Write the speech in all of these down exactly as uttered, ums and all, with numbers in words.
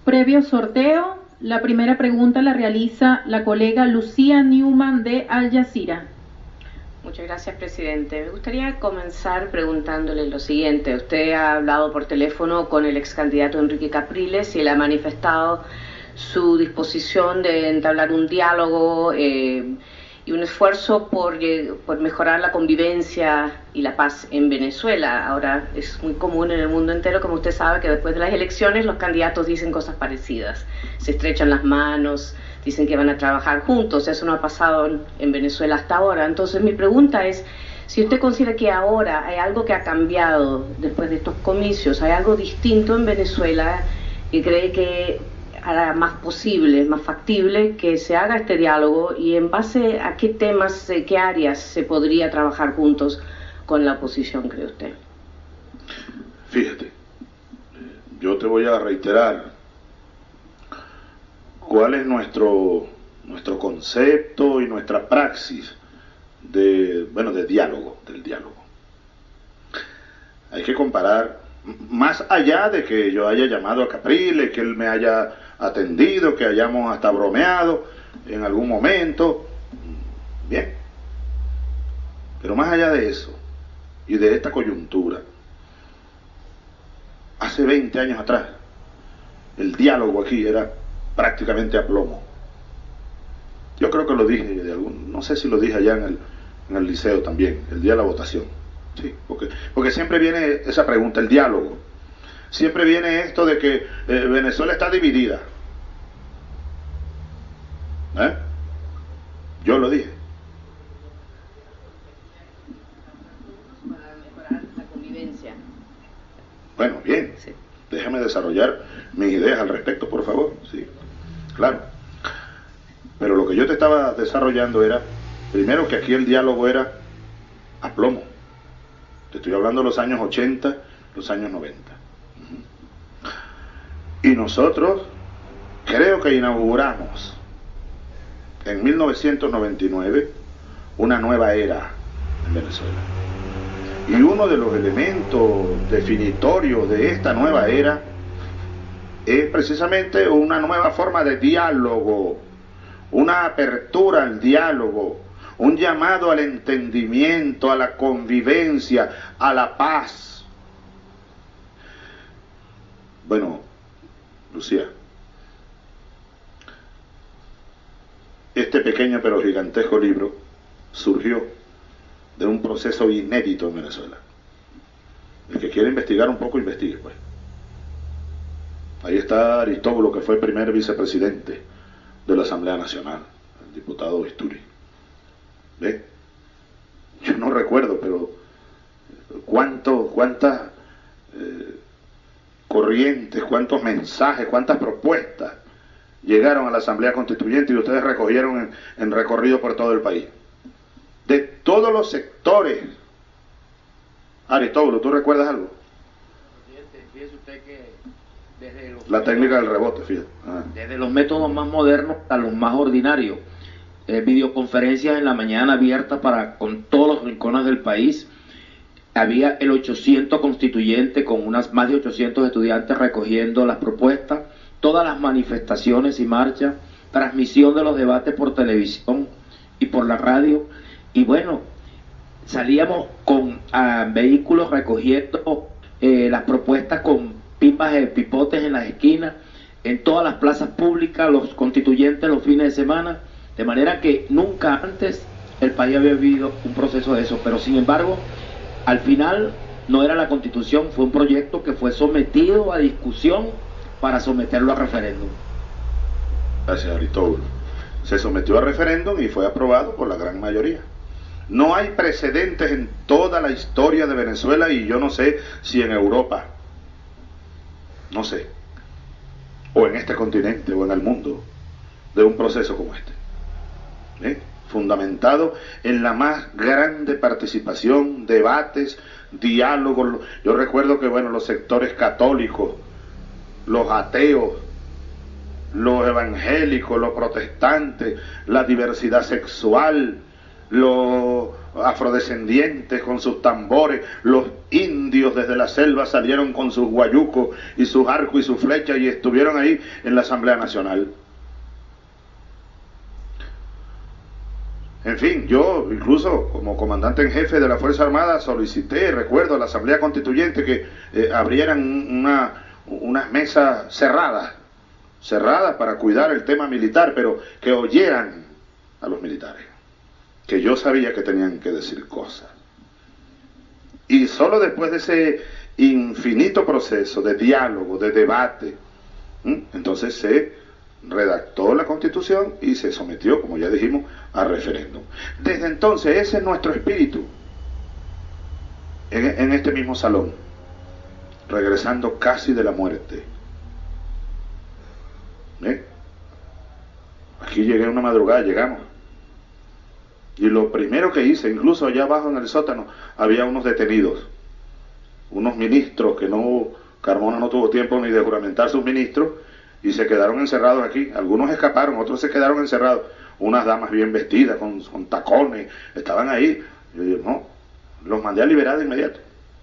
Previo sorteo, la primera pregunta la realiza la colega Lucía Newman de Al Jazeera. Muchas gracias, presidente. Me gustaría comenzar preguntándole lo siguiente. Usted ha hablado por teléfono con el ex candidato Enrique Capriles y él ha manifestado su disposición de entablar un diálogo eh, y un esfuerzo por, eh, por mejorar la convivencia y la paz en Venezuela. Ahora, es muy común en el mundo entero, como usted sabe, que después de las elecciones los candidatos dicen cosas parecidas. Se estrechan las manos, dicen que van a trabajar juntos. Eso no ha pasado en, en Venezuela hasta ahora. Entonces, mi pregunta es, si usted considera que ahora hay algo que ha cambiado después de estos comicios, hay algo distinto en Venezuela y cree que hará más posible, más factible que se haga este diálogo, y en base a qué temas, qué áreas se podría trabajar juntos con la oposición, cree usted. Fíjate, yo te voy a reiterar cuál es nuestro, nuestro concepto y nuestra praxis de, bueno, de diálogo, del diálogo. Hay que comparar, más allá de que yo haya llamado a Capriles, que él me haya atendido, que hayamos hasta bromeado en algún momento, bien, pero más allá de eso y de esta coyuntura, hace veinte años atrás el diálogo aquí era prácticamente a plomo. Yo creo que lo dije de algún, no sé si lo dije allá en el, en el liceo también, el día de la votación, sí, porque, porque siempre viene esa pregunta, el diálogo. Siempre viene esto de que eh, Venezuela está dividida. ¿Eh? Yo lo dije. Para mejorar la convivencia. Bueno, bien. Sí. Déjame desarrollar mis ideas al respecto, por favor. Sí, claro. Pero lo que yo te estaba desarrollando era, primero, que aquí el diálogo era a plomo. Te estoy hablando de los años ochenta, los años noventa. Y nosotros creo que inauguramos en mil novecientos noventa y nueve una nueva era en Venezuela. Y uno de los elementos definitorios de esta nueva era es precisamente una nueva forma de diálogo, una apertura al diálogo, un llamado al entendimiento, a la convivencia, a la paz. Bueno, Lucía, este pequeño pero gigantesco libro surgió de un proceso inédito en Venezuela. El que quiere investigar un poco, investigue, pues. Ahí está Aristóbulo, que fue el primer vicepresidente de la Asamblea Nacional, el diputado Isturi. ¿Ve? Yo no recuerdo, pero cuánto, cuántas eh, corrientes, cuántos mensajes, cuántas propuestas llegaron a la Asamblea Constituyente y ustedes recogieron en, en recorrido por todo el país. De todos los sectores. Aristóbulo, ¿tú recuerdas algo? Fíjese usted que desde los la técnica del rebote, fíjate. Ah. Desde los métodos más modernos a los más ordinarios. Eh, videoconferencias en la mañana abiertas para con todos los rincones del país. Había el ochocientos constituyente con unas más de ochocientos estudiantes recogiendo las propuestas, todas las manifestaciones y marchas, transmisión de los debates por televisión y por la radio. Y bueno, salíamos con uh, vehículos recogiendo eh, las propuestas con pipas de pipotes en las esquinas, en todas las plazas públicas, los constituyentes los fines de semana, de manera que nunca antes el país había vivido un proceso de eso. Pero sin embargo, al final no era la Constitución, fue un proyecto que fue sometido a discusión para someterlo a referéndum. Gracias, Aristóbulo. Se sometió a referéndum y fue aprobado por la gran mayoría. No hay precedentes en toda la historia de Venezuela, y yo no sé si en Europa, no sé, o en este continente o en el mundo, de un proceso como este, ¿eh? Fundamentado en la más grande participación, debates, diálogos. Yo recuerdo que, bueno, los sectores católicos, los ateos, los evangélicos, los protestantes, la diversidad sexual, los afrodescendientes con sus tambores, los indios desde la selva salieron con sus guayucos y sus arcos y sus flechas y estuvieron ahí en la Asamblea Nacional. En fin, yo incluso como comandante en jefe de la Fuerza Armada solicité, recuerdo, a la Asamblea Constituyente que eh, abrieran una, unas mesas cerradas, cerradas para cuidar el tema militar, pero que oyeran a los militares, que yo sabía que tenían que decir cosas. Y solo después de ese infinito proceso de diálogo, de debate, ¿m? entonces se redactó la Constitución y se sometió, como ya dijimos, a referéndum. Desde entonces ese es nuestro espíritu en, en este mismo salón, regresando casi de la muerte. ¿Eh? Aquí llegué una madrugada, llegamos. Y lo primero que hice, incluso allá abajo en el sótano, había unos detenidos, unos ministros que no, Carmona no tuvo tiempo ni de juramentar sus ministros, y se quedaron encerrados aquí. Algunos escaparon, otros se quedaron encerrados. Unas damas bien vestidas, con, con tacones, estaban ahí. Yo dije, no, los mandé a liberar de inmediato.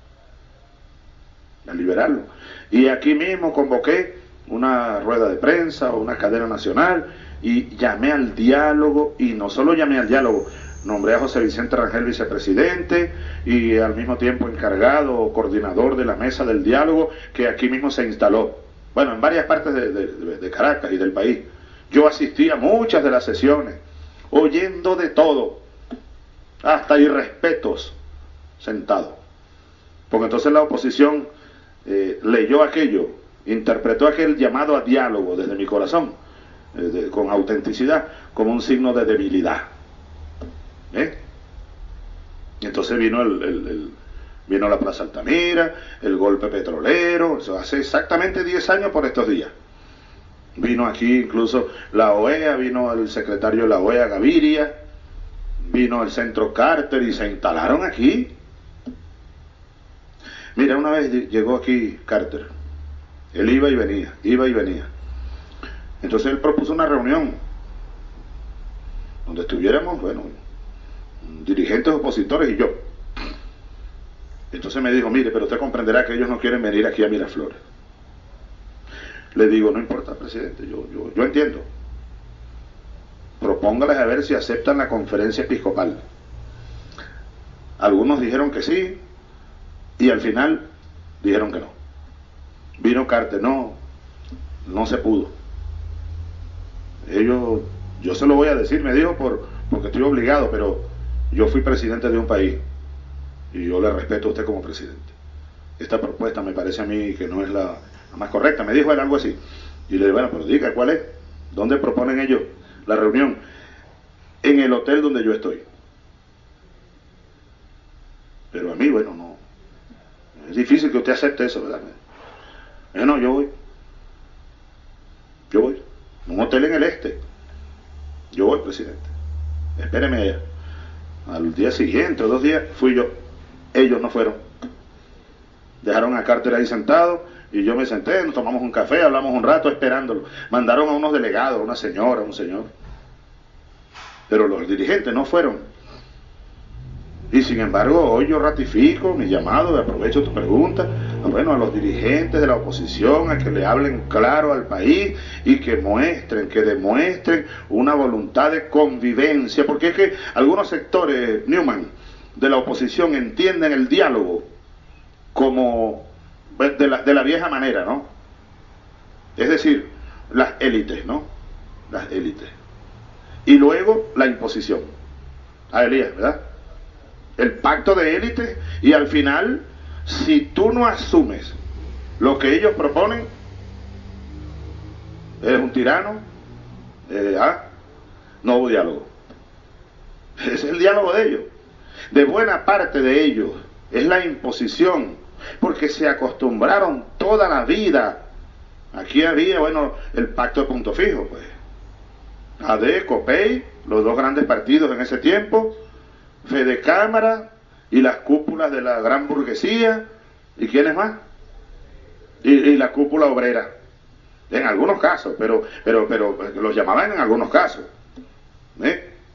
A liberarlos. Y aquí mismo convoqué una rueda de prensa o una cadena nacional y llamé al diálogo, y no solo llamé al diálogo, nombré a José Vicente Rangel vicepresidente y al mismo tiempo encargado o coordinador de la mesa del diálogo, que aquí mismo se instaló. Bueno, en varias partes de, de, de Caracas y del país. Yo asistí a muchas de las sesiones, oyendo de todo, hasta irrespetos, sentado. Porque entonces la oposición eh, leyó aquello, interpretó aquel llamado a diálogo desde mi corazón, eh, de, con autenticidad, como un signo de debilidad. ¿Eh? Y entonces vino el... el, el Vino la Plaza Altamira, el golpe petrolero, eso hace exactamente diez años por estos días. Vino aquí incluso la O E A, vino el secretario de la O E A, Gaviria, vino el Centro Carter y se instalaron aquí. Mira, una vez llegó aquí Carter, él iba y venía, iba y venía. Entonces él propuso una reunión donde estuviéramos, bueno, dirigentes opositores y yo. Entonces me dijo, mire, pero usted comprenderá que ellos no quieren venir aquí a Miraflores. Le digo, no importa, presidente, yo, yo, yo entiendo. Propóngales a ver si aceptan la conferencia episcopal. Algunos dijeron que sí, y al final dijeron que no. Vino Carter, no, no se pudo. Ellos, yo se lo voy a decir, me dijo, por, porque estoy obligado, pero yo fui presidente de un país. Y yo le respeto a usted como presidente. Esta propuesta me parece a mí que no es la, la más correcta. Me dijo él algo así. Y le dije, bueno, pero diga, ¿cuál es? ¿Dónde proponen ellos la reunión? En el hotel donde yo estoy. Pero a mí, bueno, no. Es difícil que usted acepte eso, ¿verdad? Eh, no, yo voy. Yo voy. Un hotel en el este. Yo voy, presidente. Espéreme allá. Al día siguiente o dos días fui yo. Ellos no fueron. Dejaron a Carter ahí sentado y yo me senté, nos tomamos un café, hablamos un rato esperándolo. Mandaron a unos delegados, una señora, un señor. Pero los dirigentes no fueron. Y sin embargo, hoy yo ratifico mi llamado, y aprovecho tu pregunta, bueno, a los dirigentes de la oposición, a que le hablen claro al país y que muestren, que demuestren una voluntad de convivencia, porque es que algunos sectores, Newman, de la oposición entienden el diálogo como de la, de la vieja manera, ¿no? Es decir, las élites, ¿no? Las élites. Y luego la imposición. A Elías, ¿verdad? El pacto de élites, y al final, si tú no asumes lo que ellos proponen, eres un tirano, eh, ¿ah? No hubo diálogo. Ese es el diálogo de ellos. De buena parte de ellos es la imposición, porque se acostumbraron toda la vida. Aquí había, bueno, el pacto de punto fijo, pues. A D, COPEI, los dos grandes partidos en ese tiempo, Fede Cámara y las cúpulas de la gran burguesía, ¿y quiénes más? Y, y la cúpula obrera, en algunos casos, pero, pero, pero los llamaban en algunos casos, ¿eh?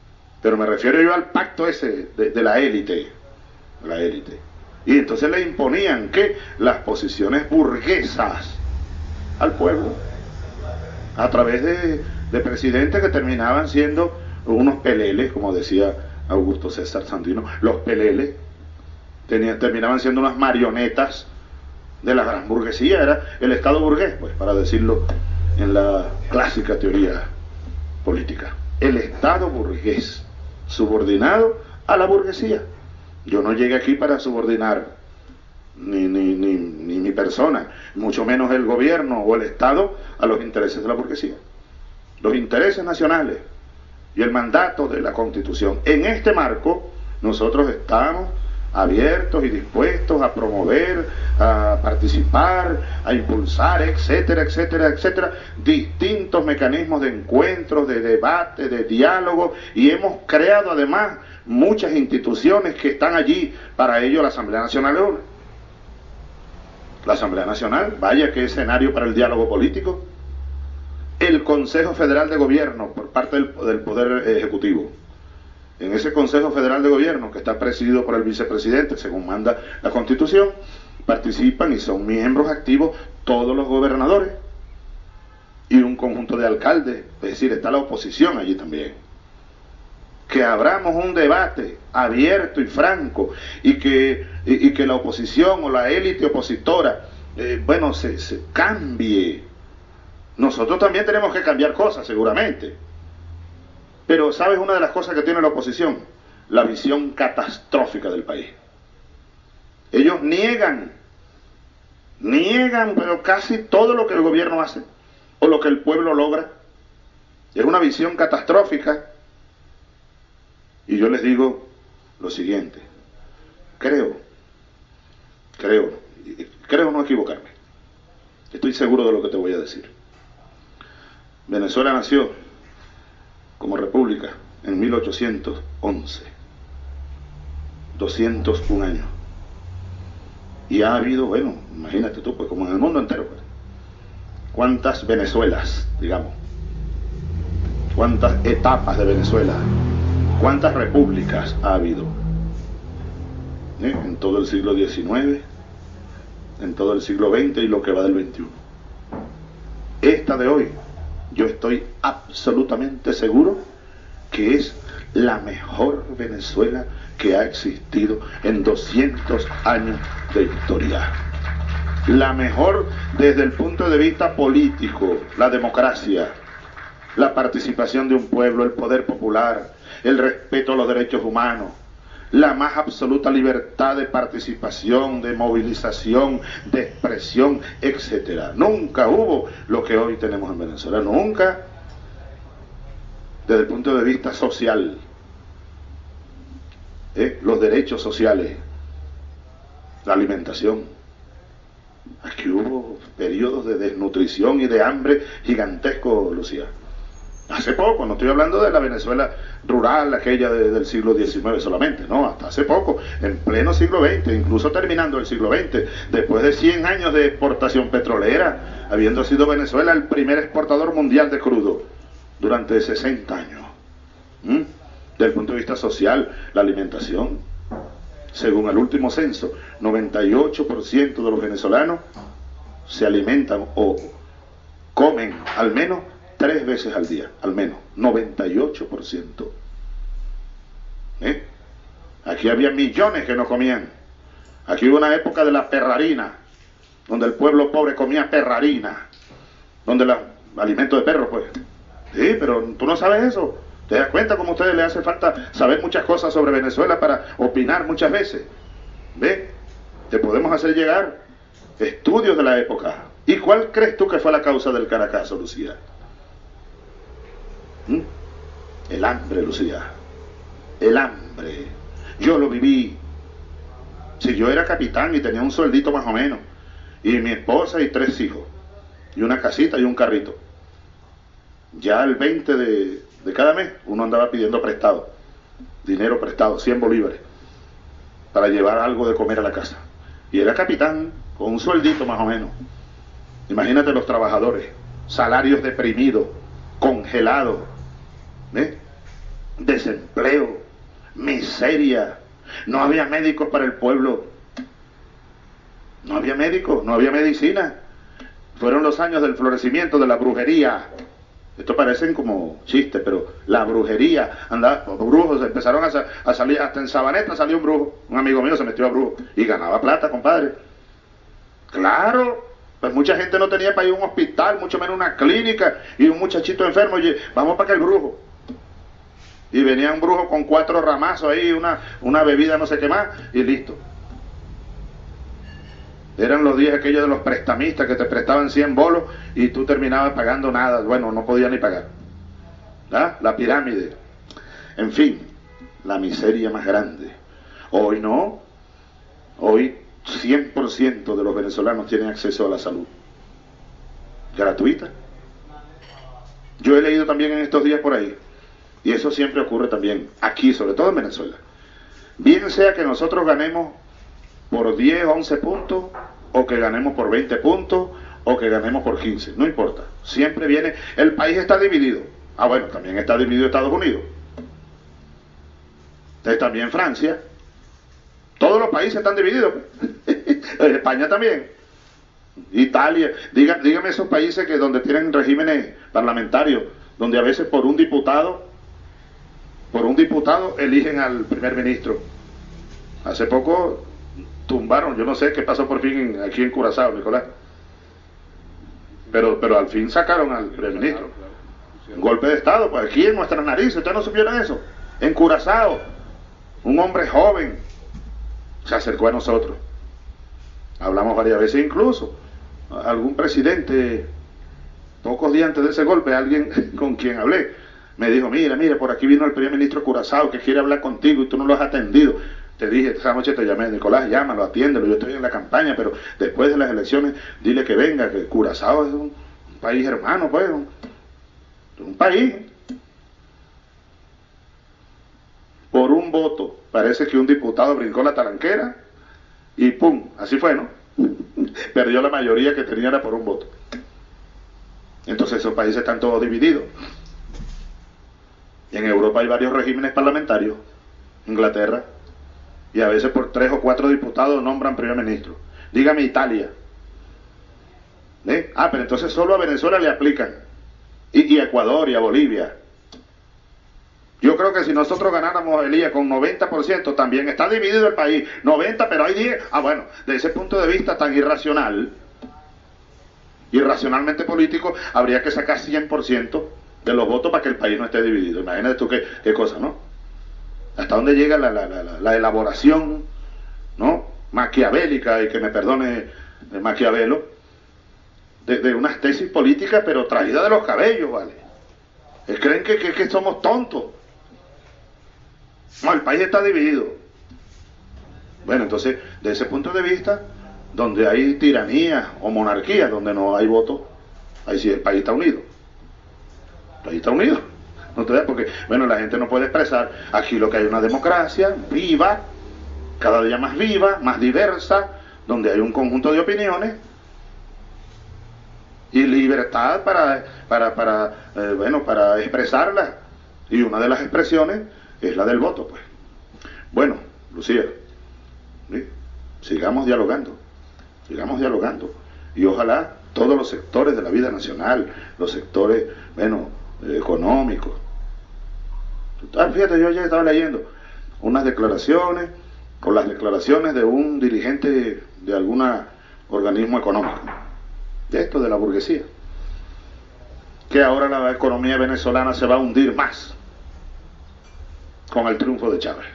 pero me refiero yo al pacto ese de, de la élite, la élite. Y entonces le imponían que las posiciones burguesas al pueblo, a través de, de presidentes que terminaban siendo unos peleles, como decía Augusto César Sandino, los peleles tenían, terminaban siendo unas marionetas de la gran burguesía, era el Estado burgués, pues, para decirlo en la clásica teoría política, el Estado burgués, subordinado a la burguesía. Yo no llegué aquí para subordinar ni, ni, ni, ni mi persona, mucho menos el gobierno o el Estado a los intereses de la burguesía. Los intereses nacionales y el mandato de la Constitución. En este marco, nosotros estamos abiertos y dispuestos a promover, a participar, a impulsar, etcétera, etcétera, etcétera, distintos mecanismos de encuentros, de debate, de diálogo, y hemos creado además muchas instituciones que están allí para ello. La Asamblea Nacional es una. La Asamblea Nacional, vaya qué escenario para el diálogo político. El Consejo Federal de Gobierno por parte del, del Poder Ejecutivo. En ese Consejo Federal de Gobierno, que está presidido por el vicepresidente, según manda la Constitución, participan y son miembros activos todos los gobernadores y un conjunto de alcaldes, es decir, está la oposición allí también. Que abramos un debate abierto y franco y que, y, y que la oposición o la élite opositora, eh, bueno, se, se cambie. Nosotros también tenemos que cambiar cosas, seguramente. Pero ¿sabes una de las cosas que tiene la oposición? La visión catastrófica del país. Ellos niegan, niegan, pero casi todo lo que el gobierno hace, o lo que el pueblo logra. Es una visión catastrófica. Y yo les digo lo siguiente, creo, creo, creo no equivocarme, estoy seguro de lo que te voy a decir. Venezuela nació como república en mil ochocientos once, doscientos un años, y ha habido, bueno, imagínate tú, pues como en el mundo entero, pues, cuántas Venezuelas, digamos, cuántas etapas de Venezuela, cuántas repúblicas ha habido, ¿eh? En todo el siglo diecinueve, en todo el siglo veinte y lo que va del veintiuno. Esta de hoy, yo estoy absolutamente seguro que es la mejor Venezuela que ha existido en doscientos años de historia. La mejor desde el punto de vista político, la democracia, la participación de un pueblo, el poder popular, el respeto a los derechos humanos, la más absoluta libertad de participación, de movilización, de expresión, etcétera. Nunca hubo lo que hoy tenemos en Venezuela, nunca, desde el punto de vista social, ¿eh? Los derechos sociales, la alimentación. Aquí hubo periodos de desnutrición y de hambre gigantesco, Lucía. Hace poco, no estoy hablando de la Venezuela rural, aquella de, del siglo diecinueve solamente, no, hasta hace poco, en pleno siglo veinte, incluso terminando el siglo veinte, después de cien años de exportación petrolera, habiendo sido Venezuela el primer exportador mundial de crudo durante sesenta años. ¿Mm? Desde el punto de vista social, la alimentación, según el último censo, noventa y ocho por ciento de los venezolanos se alimentan o comen al menos tres veces al día, al menos, noventa y ocho por ciento. ¿Eh? Aquí había millones que no comían. Aquí hubo una época de la perrarina, donde el pueblo pobre comía perrarina, donde el alimento de perro, pues. Sí, pero tú no sabes eso. ¿Te das cuenta cómo a ustedes les hace falta saber muchas cosas sobre Venezuela para opinar muchas veces? ¿Ve? Te podemos hacer llegar estudios de la época. ¿Y cuál crees tú que fue la causa del Caracazo, Lucía? ¿Mm? El hambre, Lucía. El hambre. Yo lo viví. Si yo era capitán y tenía un sueldito más o menos, y mi esposa y tres hijos, y una casita y un carrito, ya el veinte de, de cada mes uno andaba pidiendo prestado, dinero prestado, cien bolívares, para llevar algo de comer a la casa. Y era capitán con un sueldito más o menos. Imagínate los trabajadores, salarios deprimidos, congelados, ¿eh? desempleo, miseria, no había médicos para el pueblo, no había médicos, no había medicina. Fueron los años del florecimiento de la brujería. Esto parecen como chistes, pero la brujería, andaba, los brujos empezaron a, a salir, hasta en Sabaneta salió un brujo, un amigo mío se metió a brujo y ganaba plata, compadre. Claro, pues mucha gente no tenía para ir a un hospital, mucho menos una clínica, y un muchachito enfermo, oye, vamos para acá el brujo. Y venía un brujo con cuatro ramazos ahí, una, una bebida no sé qué más, y listo. Eran los días aquellos de los prestamistas que te prestaban cien bolos y tú terminabas pagando nada. Bueno, no podías ni pagar. ¿Ah? La pirámide. En fin, la miseria más grande. Hoy no. Hoy cien por ciento de los venezolanos tienen acceso a la salud gratuita. Yo he leído también en estos días por ahí, y eso siempre ocurre también aquí, sobre todo en Venezuela. Bien sea que nosotros ganemos por diez, once puntos, o que ganemos por veinte puntos, o que ganemos por quince, no importa, siempre viene, el país está dividido. Ah, bueno, también está dividido Estados Unidos, entonces también Francia, todos los países están divididos, España también, Italia, Diga, dígame esos países que donde tienen regímenes parlamentarios, donde a veces por un diputado, por un diputado eligen al primer ministro. Hace poco tumbaron, yo no sé qué pasó por fin en, aquí en Curazao, Nicolás, pero pero al fin sacaron al primer ministro. Un golpe de estado, pues aquí en nuestras narices. ¿Ustedes no supieron eso? En Curazao, un hombre joven se acercó a nosotros, hablamos varias veces, incluso algún presidente, pocos días antes de ese golpe, alguien con quien hablé me dijo, mira, mira, por aquí vino el primer ministro Curazao que quiere hablar contigo y tú no lo has atendido. Te dije, esa noche te llamé, Nicolás, llámalo, atiéndelo, yo estoy en la campaña, pero después de las elecciones, dile que venga, que Curazao es un, un país hermano, pues, un, un país. Por un voto, parece que un diputado brincó la talanquera y pum, así fue, ¿no? Perdió la mayoría que tenía era por un voto. Entonces esos países están todos divididos. Y en Europa hay varios regímenes parlamentarios, Inglaterra, y a veces por tres o cuatro diputados nombran primer ministro. Dígame Italia. ¿Eh? Ah, pero entonces solo a Venezuela le aplican. Y, y a Ecuador y a Bolivia. Yo creo que si nosotros ganáramos, Elías, con noventa por ciento, también está dividido el país. noventa, pero hay diez. Ah, bueno, desde ese punto de vista tan irracional, irracionalmente político, habría que sacar cien por ciento de los votos para que el país no esté dividido. Imagínate tú qué, qué cosa, ¿no? Hasta dónde llega la, la, la, la elaboración, ¿no?, maquiavélica, y que me perdone el Maquiavelo, de, de unas tesis políticas, pero traídas de los cabellos, ¿vale? ¿Creen que, que, que somos tontos? No, el país está dividido. Bueno, entonces, de ese punto de vista, donde hay tiranía o monarquía, donde no hay voto, ahí sí el país está unido. El país está unido. No te porque, bueno, la gente no puede expresar. Aquí lo que hay es una democracia viva, cada día más viva, más diversa, donde hay un conjunto de opiniones y libertad para, para, para eh, bueno, para expresarlas. Y una de las expresiones es la del voto, pues. Bueno, Lucía, ¿sí?, sigamos dialogando, sigamos dialogando. Y ojalá todos los sectores de la vida nacional, los sectores, bueno, eh, económicos. Ah, fíjate, yo ya estaba leyendo unas declaraciones, o las declaraciones de un dirigente de algún organismo económico, de esto, de la burguesía, que ahora la economía venezolana se va a hundir más con el triunfo de Chávez.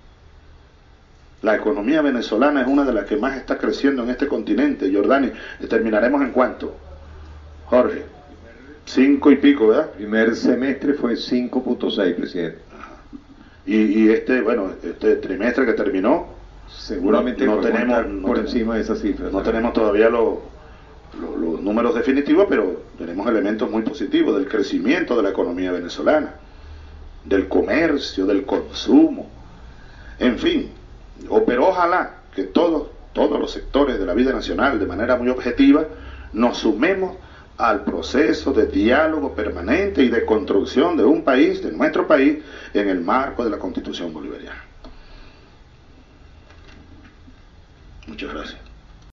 La economía venezolana es una de las que más está creciendo en este continente. Jordani, ¿terminaremos en cuánto, Jorge? Cinco y pico, ¿verdad? Primer semestre fue cinco punto seis, presidente. Y, y este, bueno, este trimestre que terminó, seguramente no, no tenemos no por ten, encima de esas cifras. No ¿sabes? Tenemos todavía los, los, los números definitivos, pero tenemos elementos muy positivos del crecimiento de la economía venezolana, del comercio, del consumo, en fin. O, pero ojalá que todos, todos los sectores de la vida nacional, de manera muy objetiva, nos sumemos al proceso de diálogo permanente y de construcción de un país, de nuestro país, en el marco de la Constitución bolivariana. Muchas gracias.